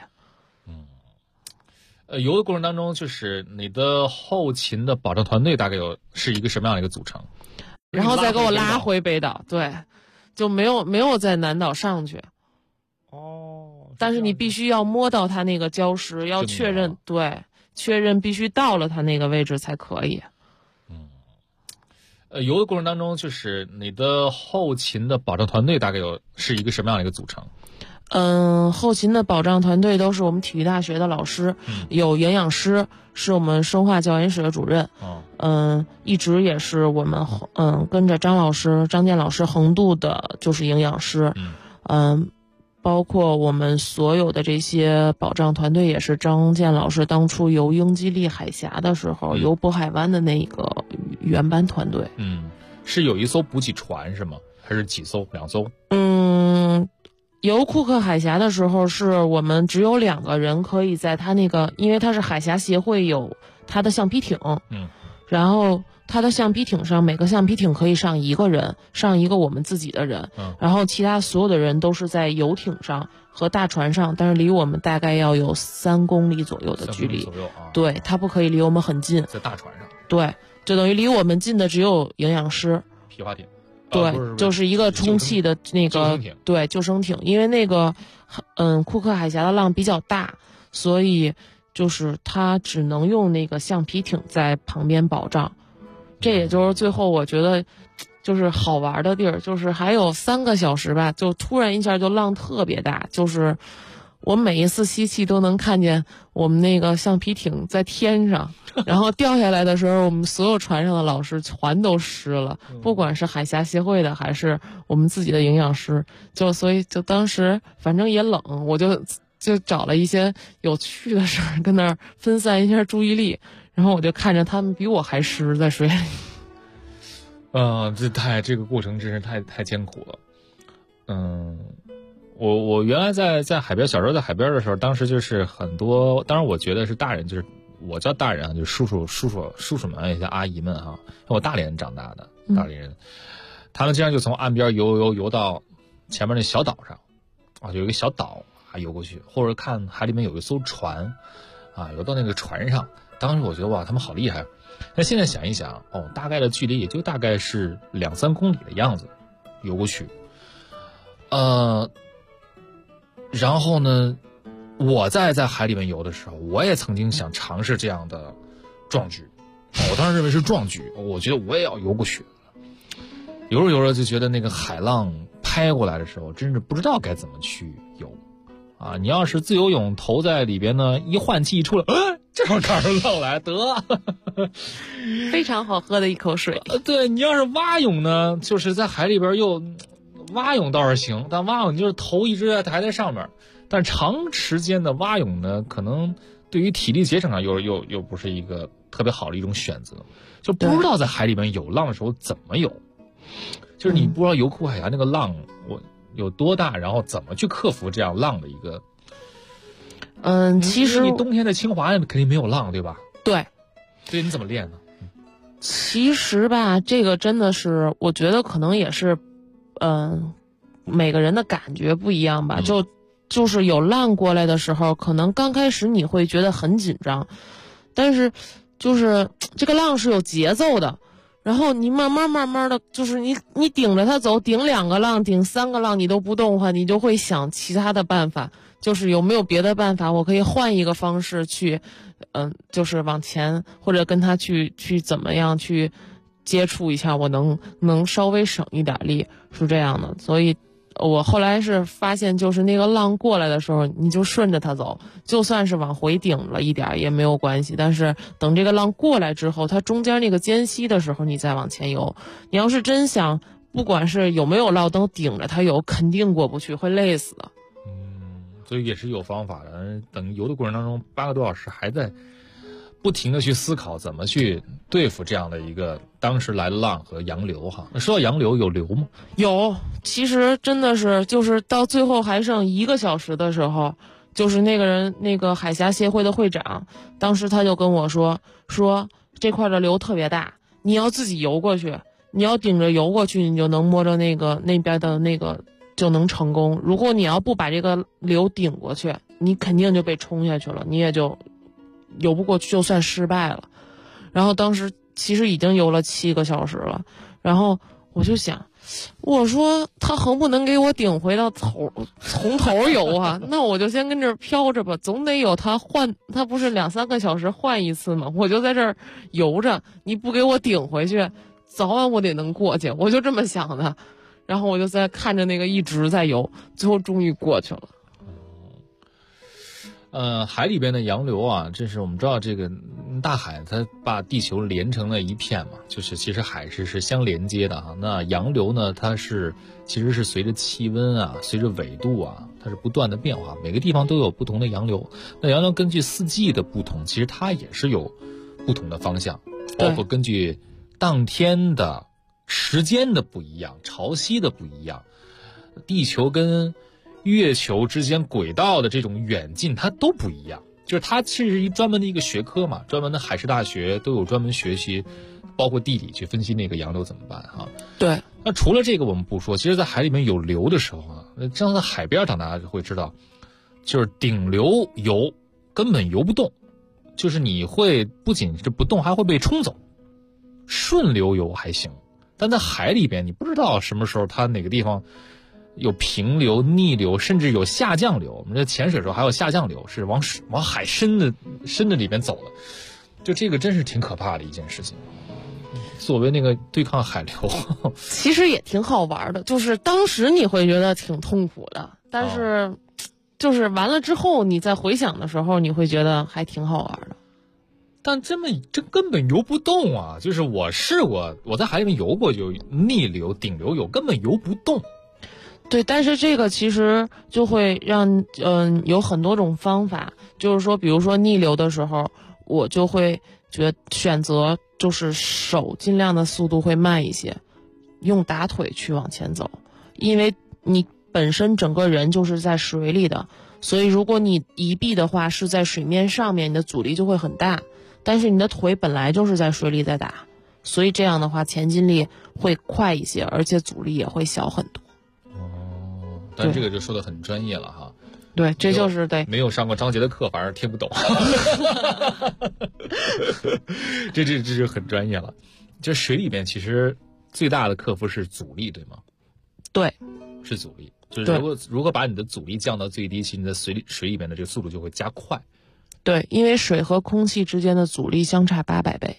游的过程当中，就是你的后勤的保障团队大概是一个什么样的一个组成？ 然后再给我拉回北岛，对，就没有在南岛上去。 哦， 但是你必须要摸到它那个礁石，要确认，对，确认必须到了它那个位置才可以。 游的过程当中，就是你的后勤的保障团队大概是一个什么样的一个组成？ 后勤的保障团队都是我们体育大学的老师，有营养师，是我们生化教研室的主任，一直也是我们跟着张建老师横渡的，就是营养师，包括我们所有的这些保障团队也是张建老师当初游英吉利海峡的时候，游渤海湾的那个原班团队。 是有一艘补给船是吗？还是几艘？2艘？ 游库克海峡的时候，是我们只有2个人可以在他那个，因为他是海峡协会有他的橡皮艇，然后他的橡皮艇上每个橡皮艇可以上1个人，上一个我们自己的人，然后其他所有的人都是在游艇上和大船上，但是离我们大概要有3公里左右的距离，对，他不可以离我们很近， 在大船上， 对，就等于离我们近的只有营养师、 皮划艇。 对，就是一个充气的那个对救生艇，因为那个库克海峡的浪比较大，所以就是它只能用那个橡皮艇在旁边保障。这也就是最后我觉得就是好玩的地儿，就是还有3个小时吧，就突然一下就浪特别大，就是我每一次吸气都能看见我们那个橡皮艇在天上，然后掉下来的时候，我们所有船上的老师全都湿了，不管是海峡协会的还是我们自己的营养师，所以当时反正也冷，我就找了一些有趣的事儿跟那儿分散一下注意力，然后我就看着他们比我还湿在水里。 这个过程真是太艰苦了。我原来在海边，小时候在海边的时候，当时就是很多，当然我觉得是大人，就是我叫大人啊，就是叔叔们也像阿姨们哈，我大连人长大的大连人，他们经常就从岸边游到前面那小岛上啊，有一个小岛啊游过去，或者看海里面有一艘船啊，游到那个船上，当时我觉得哇，他们好厉害。但现在想一想，大概的距离也就大概是2-3公里的样子，游过去。然后呢，我在海里面游的时候，我也曾经想尝试这样的壮举，我当时认为是壮举，我觉得我也要游过去。游着游着就觉得那个海浪拍过来的时候，真是不知道该怎么去游啊！你要是自由泳投在里边呢，一换气一出来，这会赶上浪来得， 非常好喝的一口水。 对，你要是蛙泳呢，就是在海里边又。蛙泳倒是行，但蛙泳就是头一直抬在上面，但长时间的蛙泳呢，可能对于体力节省上又不是一个特别好的一种选择，就不知道在海里面有浪的时候怎么游，就是你不知道游库海峡那个浪有多大，然后怎么去克服这样浪的一个。 其实你冬天的清华肯定没有浪，对吧？ 对， 所以你怎么练呢？ 其实吧，这个真的是，我觉得可能也是。每个人的感觉不一样吧，就是有浪过来的时候，可能刚开始你会觉得很紧张，但是就是这个浪是有节奏的，然后你慢慢的，就是你顶着它走，顶2个浪，顶3个浪，你都不动的话，你就会想其他的办法，就是有没有别的办法，我可以换一个方式去，就是往前，或者跟他去怎么样去。接触一下，我能稍微省一点力，是这样的。所以我后来是发现，就是那个浪过来的时候，你就顺着它走，就算是往回顶了一点也没有关系。但是等这个浪过来之后，它中间那个间隙的时候，你再往前游。你要是真想不管是有没有烙灯顶着它游，肯定过不去，会累死的。 所以也是有方法的。等游的过程当中8个多小时，还在不停的去思考怎么去对付这样的一个当时来的浪和洋流哈。说到洋流，有流吗？ 有，其实真的是就是到最后还剩1个小时的时候，就是那个人那个海峡协会的会长，当时他就跟我说这块的流特别大，你要自己游过去，你要顶着游过去，你就能摸着那边的那个就能成功。如果你要不把这个流顶过去，你肯定就被冲下去了，你也就游不过去，就算失败了。然后当时其实已经游了7个小时了，然后我就想，我说他横不能给我顶回到从头游啊，那我就先跟这儿飘着吧，总得有他换，他不是2、3个小时换一次吗？我就在这儿游着，你不给我顶回去，早晚我得能过去，我就这么想的。然后我就在看着那个一直在游，最后终于过去了。 海里边的洋流啊，这是我们知道这个大海它把地球连成了一片嘛，就是其实海是相连接的哈。那洋流呢，它其实是随着气温啊，随着纬度啊，它是不断的变化，每个地方都有不同的洋流。那洋流根据四季的不同，其实它也是有不同的方向，包括根据当天的时间的不一样，潮汐的不一样，地球跟月球之间轨道的这种远近它都不一样，就是它其实是专门的一个学科嘛，专门的海事大学都有专门学习，包括地理去分析那个洋流怎么办哈。 对， 那除了这个我们不说，其实在海里面有流的时候啊，这样在海边长大就会知道，就是顶流游根本游不动，就是你会不仅是不动，还会被冲走。顺流游还行，但在海里边你不知道什么时候它哪个地方有平流、逆流，甚至有下降流。我们这潜水的时候还有下降流，是往海深的里边走了。就这个真是挺可怕的一件事情。作为那个对抗海流， 其实也挺好玩的。就是当时你会觉得挺痛苦的，但是就是完了之后，你再回想的时候，你会觉得还挺好玩的。 但这根本游不动啊！就是我试过，我在海里面游过，就逆流、顶流游，根本游不动。 对，但是这个其实就会让有很多种方法，就是说比如说逆流的时候，我就会选择就是手尽量的速度会慢一些，用打腿去往前走，因为你本身整个人就是在水里的，所以如果你移臂的话是在水面上面，你的阻力就会很大，但是你的腿本来就是在水里在打，所以这样的话前进力会快一些，而且阻力也会小很多。 但这个就说的很专业了哈。 对，这就是对。 没有上过张杰的课，反而听不懂。这就很专业了。这水里面其实最大的克服是阻力，对吗？ 对， 是阻力。就是如果把你的阻力降到最低，其实你在水里面的这个速度就会加快。 对，因为水和空气之间的阻力相差800倍。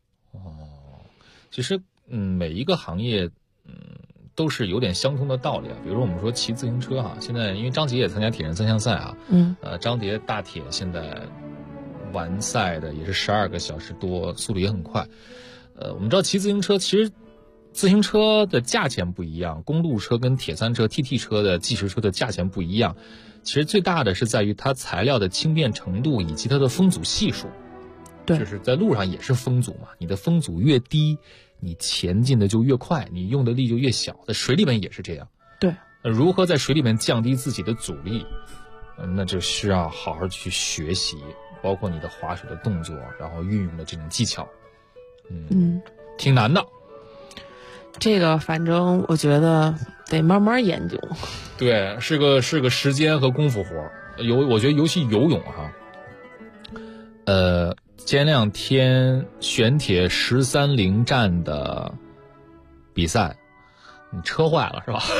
其实每一个行业都是有点相通的道理啊。比如说我们说骑自行车哈，现在因为张杰也参加铁人3项赛啊，张杰大铁现在完赛的也是12个小时多，速度也很快。我们知道骑自行车，其实自行车的价钱不一样，公路车跟铁三车、TT 车的计时车的价钱不一样。其实最大的是在于它材料的轻便程度以及它的风阻系数。 对， 就是在路上也是风阻嘛，你的风阻越低，你前进的就越快，你用的力就越小。在水里面也是这样。 对， 如何在水里面降低自己的阻力，那就需要好好去学习，包括你的划水的动作，然后运用的这种技巧。挺难的。 这个反正我觉得得慢慢研究。 对，是个时间和功夫活。我觉得尤其游泳哈，前2天玄铁13.0站的比赛，你车坏了是吧？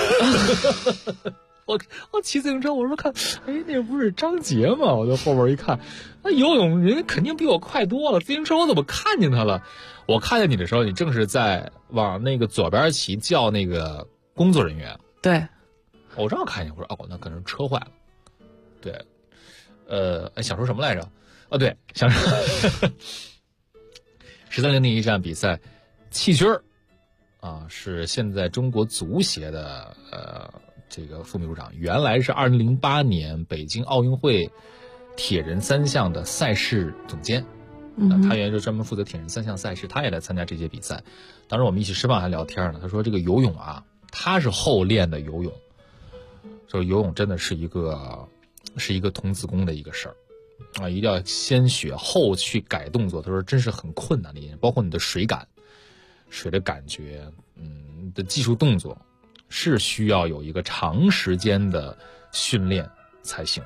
我骑自行车，我说看，那不是张杰吗？我在后边一看，那游泳人肯定比我快多了，自行车我怎么看见他了？我看见你的时候，你正是在往那个左边骑，叫那个工作人员。 对， 我正好看见，我说那可能车坏了。对，想说什么来着？对，想说13.0那一站比赛，气军儿啊，是现在中国足协的这个副秘书长，原来是2008年北京奥运会铁人3项的赛事总监。他原来就专门负责铁人3项赛事，他也来参加这些比赛。当时我们一起吃饭还聊天呢，他说这个游泳啊，他是后练的游泳，说游泳真的是一个童子功的一个事儿啊，一定要先学后去改动作。他说真是很困难的一件，包括你的水感、水的感觉，你的技术动作是需要有一个长时间的训练才行。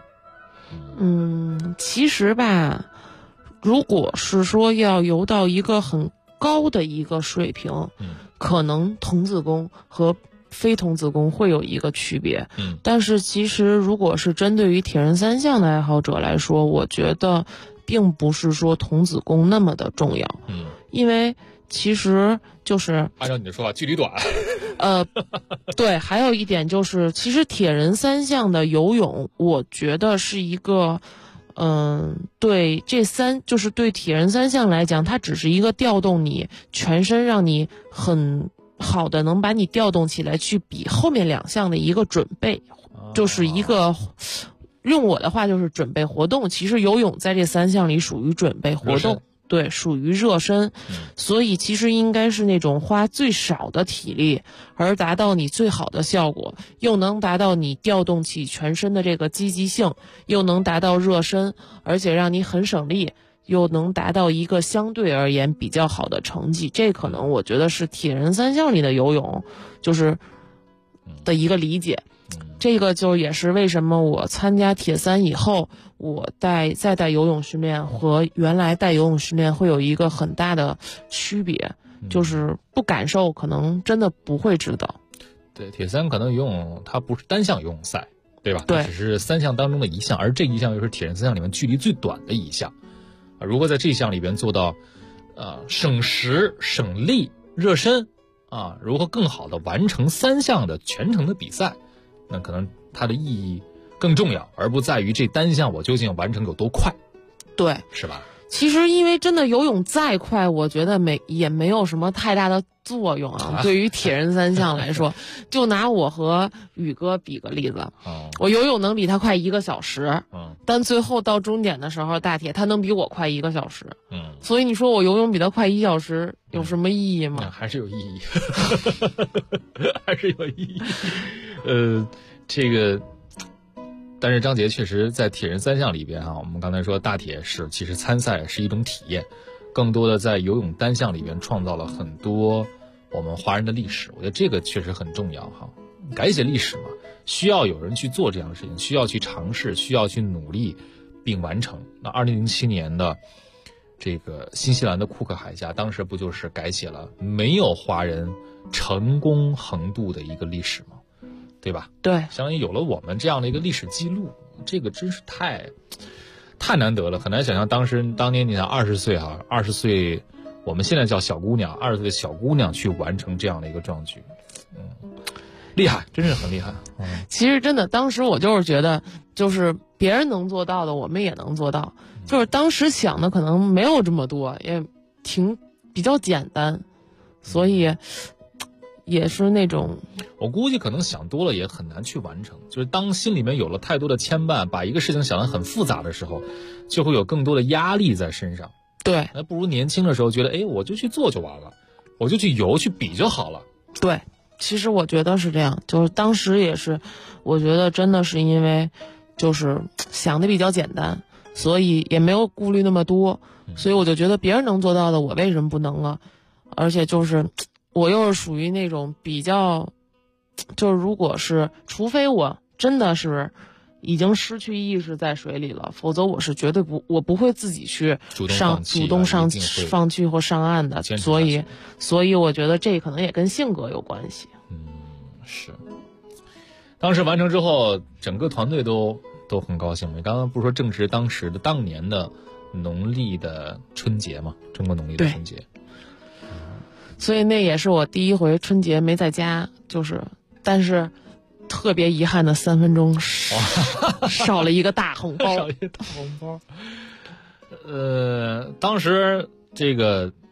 其实吧，如果是说要游到一个很高的一个水平，可能童子功和非童子功会有一个区别。但是其实如果是针对于铁人3项的爱好者来说，我觉得并不是说童子功那么的重要。因为其实就是按照你的说法，距离短。 对，还有一点就是，其实铁人3项的游泳，我觉得是一个。对就是对铁人3项来讲，它只是一个调动你全身，让你很好的能把你调动起来去比后面2项的一个准备，就是一个用我的话就是准备活动。其实游泳在这3项里属于准备活动，对，属于热身，所以其实应该是那种花最少的体力而达到你最好的效果，又能达到你调动起全身的这个积极性，又能达到热身，而且让你很省力，又能达到一个相对而言比较好的成绩。这可能我觉得是铁人3项里的游泳就是的一个理解。这个就也是为什么我参加铁3以后，我再带游泳训练和原来带游泳训练会有一个很大的区别，就是不感受可能真的不会知道。 对，铁3可能游泳它不是单项游泳赛，对吧？ 对， 只是3项当中的一项，而这一项又是铁人3项里面距离最短的一项。如果在这一项里边做到省时省力热身啊，如何更好的完成3项的全程的比赛，那可能它的意义更重要，而不在于这单项我究竟完成有多快。 对， 是吧？ 其实因为真的游泳再快，我觉得也没有什么太大的作用啊。对于铁人3项来说，就拿我和宇哥比个例子，我游泳能比他快1个小时，但最后到终点的时候，大铁他能比我快1个小时，所以你说我游泳比他快1小时有什么意义吗？ 还是有意义，还是有意义。这个。但是张杰确实在铁人3项里边我们刚才说大铁是其实参赛是一种体验，更多的在游泳单项里边创造了很多我们华人的历史，我觉得这个确实很重要改写历史嘛，需要有人去做这样的事情，需要去尝试，需要去努力并完成。那2007年的这个新西兰的库克海峡，当时不就是改写了没有华人成功横渡的一个历史吗？对吧？ 对， 相当于有了我们这样的一个历史记录，这个真是太难得了，很难想象当年你想20岁，我们现在叫小姑娘，20岁的小姑娘去完成这样的一个壮举，厉害，真是很厉害。 其实真的，当时我就是觉得，就是别人能做到的，我们也能做到。就是当时想的可能没有这么多，也比较简单，所以。也是那种， 我估计可能想多了也很难去完成。就是当心里面有了太多的牵绊，把一个事情想得很复杂的时候，就会有更多的压力在身上。 对， 那不如年轻的时候觉得，我就去做就完了，我就去游去比就好了。 对，其实我觉得是这样，就是当时也是，我觉得真的是因为就是想的比较简单，所以也没有顾虑那么多，所以我就觉得别人能做到的，我为什么不能啊？而且就是。我又是属于那种比较，就是如果是，除非我真的是已经失去意识在水里了，否则我是绝对我不会自己去主动放弃或上岸的。所以我觉得这可能也跟性格有关系。 是。当时完成之后，整个团队都很高兴。你刚刚不是说正值当年的农历的春节嘛？中国农历的春节。 所以那也是我第一回春节没在家，但是特别遗憾的3分钟少了一个大红包。 少一个大红包。当时这个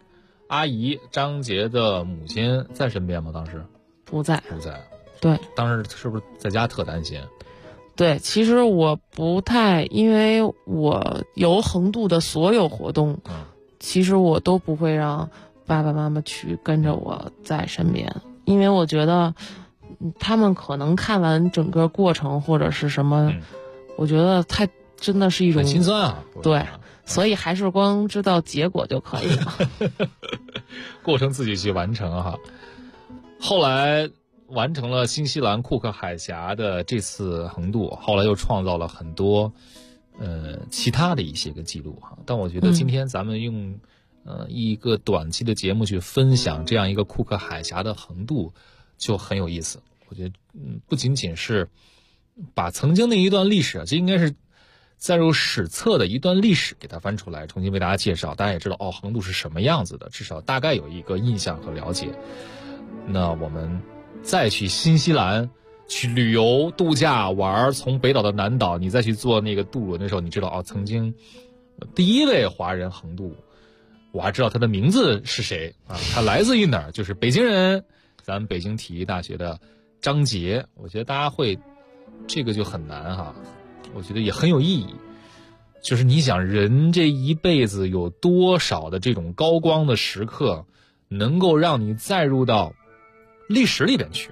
阿姨张杰的母亲在身边吗？当时不在。 对，当时是不是在家特担心？ 对，其实我不太，因为我有横渡的所有活动，其实我都不会让爸爸妈妈去跟着我在身边，因为我觉得他们可能看完整个过程或者是什么，我觉得太真的是一种很心酸啊。 对，所以还是光知道结果就可以了。 过程自己去完成哈。后来完成了新西兰库克海峡的这次横渡，后来又创造了很多其他的一些个记录哈。但我觉得今天咱们用一个短期的节目去分享这样一个库克海峡的横渡就很有意思。我觉得不仅仅是把曾经的一段历史，这应该是载入史册的一段历史给它翻出来，重新为大家介绍，大家也知道横渡是什么样子的，至少大概有一个印象和了解。那我们再去新西兰去旅游度假玩，从北岛到南岛，你再去坐那个渡轮的时候，你知道曾经第一位华人横渡，我还知道他的名字是谁啊？他来自于哪儿？就是北京人，咱们北京体育大学的张杰。我觉得大家会这个就很难哈，我觉得也很有意义。就是你想，人这一辈子有多少的这种高光的时刻，能够让你载入到历史里边去，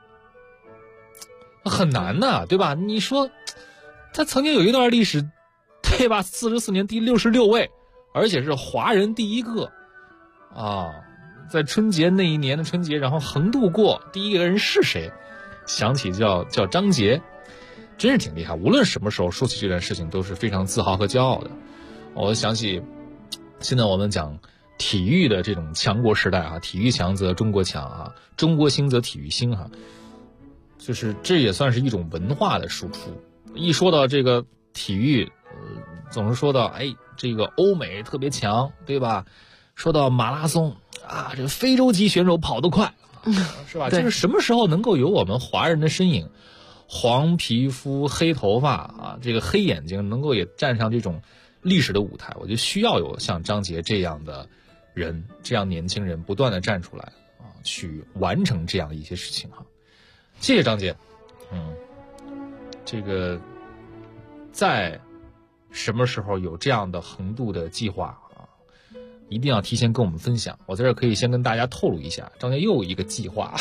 很难的，对吧？你说他曾经有一段历史，对吧？44年第66位，而且是华人第一个啊，在春节那一年的春节，然后横渡过第一个人是谁？想起叫张杰，真是挺厉害。无论什么时候说起这件事情，都是非常自豪和骄傲的。我想起现在我们讲体育的这种强国时代啊，体育强则中国强啊，中国兴则体育兴哈，就是这也算是一种文化的输出。一说到这个体育，总是说到这个欧美特别强，对吧？说到马拉松啊，这个非洲籍选手跑得快，是吧？就是什么时候能够有我们华人的身影，黄皮肤黑头发啊，这个黑眼睛，能够也站上这种历史的舞台，我觉得需要有像张杰这样的人，这样年轻人不断的站出来啊，去完成这样的一些事情哈。谢谢张杰。这个在什么时候有这样的横渡的计划啊，一定要提前跟我们分享。我在这可以先跟大家透露一下，张杰又有一个计划。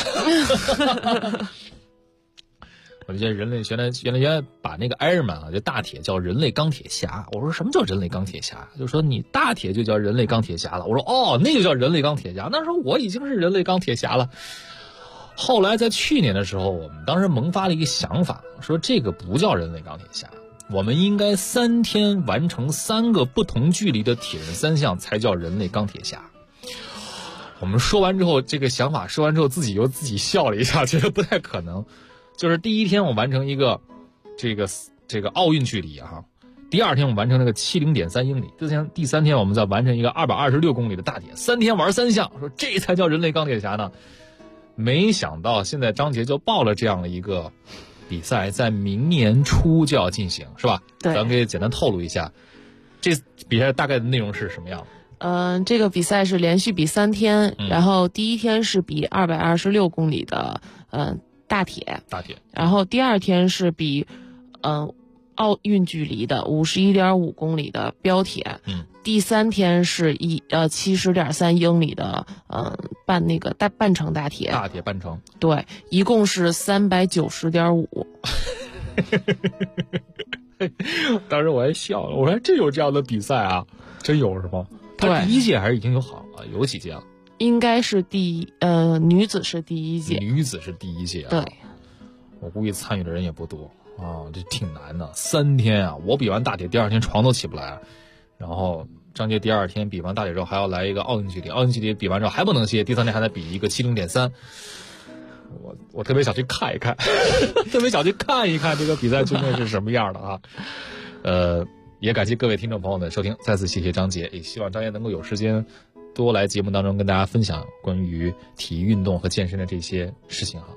我觉得人类原来把那个 Ironman 啊，就大铁叫人类钢铁侠。我说什么叫人类钢铁侠？就说你大铁就叫人类钢铁侠了。我说那个叫人类钢铁侠。那时候我已经是人类钢铁侠了。后来在去年的时候，我们当时萌发了一个想法，说这个不叫人类钢铁侠，我们应该3天完成3个不同距离的铁人3项才叫人类钢铁侠。我们说完之后，这个想法说完之后，自己笑了一下，觉得不太可能。就是第一天我完成一个这个奥运距离哈，第2天我完成那个70.3英里，第3天我们再完成一个226公里的大铁，3天玩3项，说这才叫人类钢铁侠呢。没想到现在张杰就报了这样的一个比赛，在明年初就要进行，是吧？对，咱可以简单透露一下，这比赛大概的内容是什么样的？ 这个比赛是连续比3天，然后第1天是比226公里的大铁，然后第2天是比奥运距离的51.5公里的标铁，第3天是70.3英里的半程大铁半程， 对，一共是390.5。 当时我还笑了，我说这有这样的比赛啊，真有是吗？他第1届还是已经有几届了？ 应该是女子是第1届， 女子是第1届啊。 对， 我估计参与的人也不多啊，这挺难的。3天啊，我比完大铁第2天床都起不来，然后张杰第2天比完大铁之后还要来一个奥运距离，奥运距离比完之后还不能歇，第3天还得比一个70.3。我特别想去看一看，特别想去看一看这个比赛究竟是什么样的啊。也感谢各位听众朋友的收听，再次谢谢张杰，也希望张杰能够有时间多来节目当中跟大家分享关于体育运动和健身的这些事情哈。